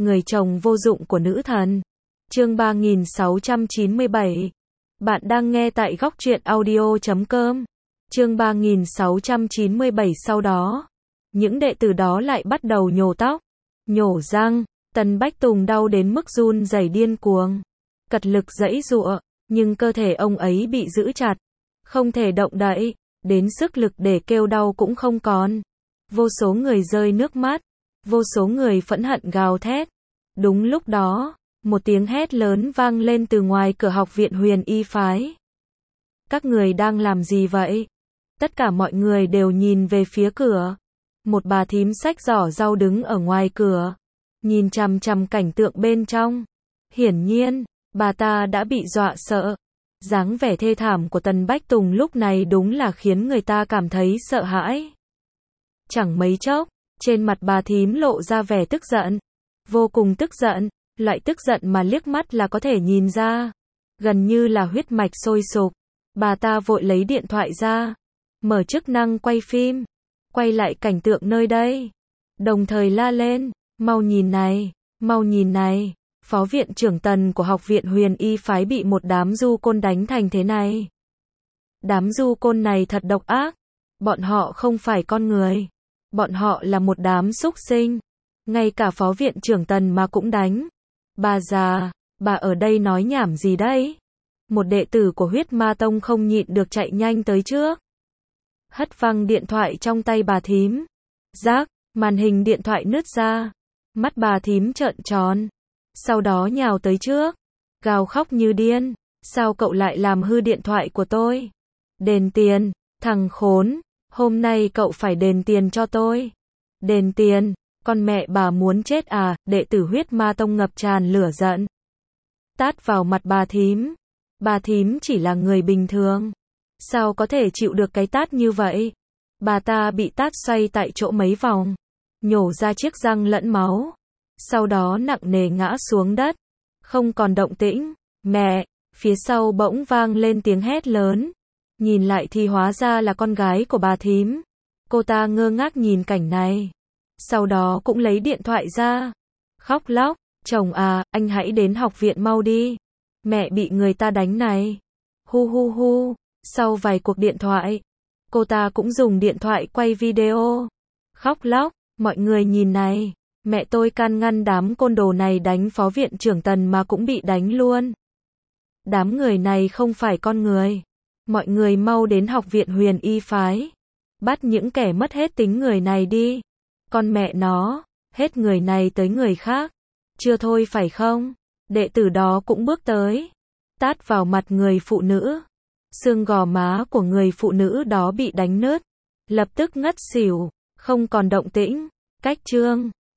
người chồng vô dụng của nữ thần. Chương 3697. Bạn đang nghe tại Góc Truyện Audio.com. Chương 3697. Sau đó, những đệ tử đó lại bắt đầu nhổ tóc, nhổ răng. Tần Bách Tùng đau đến mức run rẩy điên cuồng, cật lực giãy giụa, nhưng cơ thể ông ấy bị giữ chặt, không thể động đậy, đến sức lực để kêu đau cũng không còn. Vô số người rơi nước mắt, vô số người phẫn hận gào thét. Đúng lúc đó, một tiếng hét lớn vang lên từ ngoài cửa học viện Huyền Y phái. Các người đang làm gì vậy? Tất cả mọi người đều nhìn về phía cửa. Một bà thím xách giỏ rau đứng ở ngoài cửa, nhìn chằm chằm cảnh tượng bên trong. Hiển nhiên, bà ta đã bị dọa sợ. Dáng vẻ thê thảm của Tần Bách Tùng lúc này đúng là khiến người ta cảm thấy sợ hãi. Chẳng mấy chốc, trên mặt bà thím lộ ra vẻ tức giận. Vô cùng tức giận, loại tức giận mà liếc mắt là có thể nhìn ra. Gần như là huyết mạch sôi sục. Bà ta vội lấy điện thoại ra, mở chức năng quay phim, quay lại cảnh tượng nơi đây. Đồng thời la lên, mau nhìn này, mau nhìn này. Phó viện trưởng Tần của học viện Huyền Y phái bị một đám du côn đánh thành thế này. Đám du côn này thật độc ác. Bọn họ không phải con người. Bọn họ là một đám súc sinh. Ngay cả phó viện trưởng Tần mà cũng đánh. Bà già, bà ở đây nói nhảm gì đấy? Một đệ tử của Huyết Ma Tông không nhịn được chạy nhanh tới trước, hất văng điện thoại trong tay bà thím. Rác, màn hình điện thoại nứt ra. Mắt bà thím trợn tròn. Sau đó nhào tới trước, gào khóc như điên. Sao cậu lại làm hư điện thoại của tôi? Đền tiền, thằng khốn. Hôm nay cậu phải đền tiền cho tôi. Đền tiền, con mẹ bà muốn chết à? Đệ tử Huyết Ma Tông ngập tràn lửa giận, tát vào mặt bà thím. Bà thím chỉ là người bình thường, sao có thể chịu được cái tát như vậy? Bà ta bị tát xoay tại chỗ mấy vòng, nhổ ra chiếc răng lẫn máu. Sau đó nặng nề ngã xuống đất, không còn động tĩnh. Mẹ, phía sau bỗng vang lên tiếng hét lớn. Nhìn lại thì hóa ra là con gái của bà thím. Cô ta ngơ ngác nhìn cảnh này, sau đó cũng lấy điện thoại ra, khóc lóc. Chồng à, anh hãy đến học viện mau đi. Mẹ bị người ta đánh này. Hu hu hu. Sau vài cuộc điện thoại, cô ta cũng dùng điện thoại quay video, khóc lóc. Mọi người nhìn này. Mẹ tôi can ngăn đám côn đồ này đánh phó viện trưởng Tần mà cũng bị đánh luôn. Đám người này không phải con người. Mọi người mau đến học viện Huyền Y phái, bắt những kẻ mất hết tính người này đi. Con mẹ nó, hết người này tới người khác. Chưa thôi phải không? Đệ tử đó cũng bước tới, tát vào mặt người phụ nữ. Xương gò má của người phụ nữ đó bị đánh nứt, lập tức ngất xỉu, không còn động tĩnh. Cách chương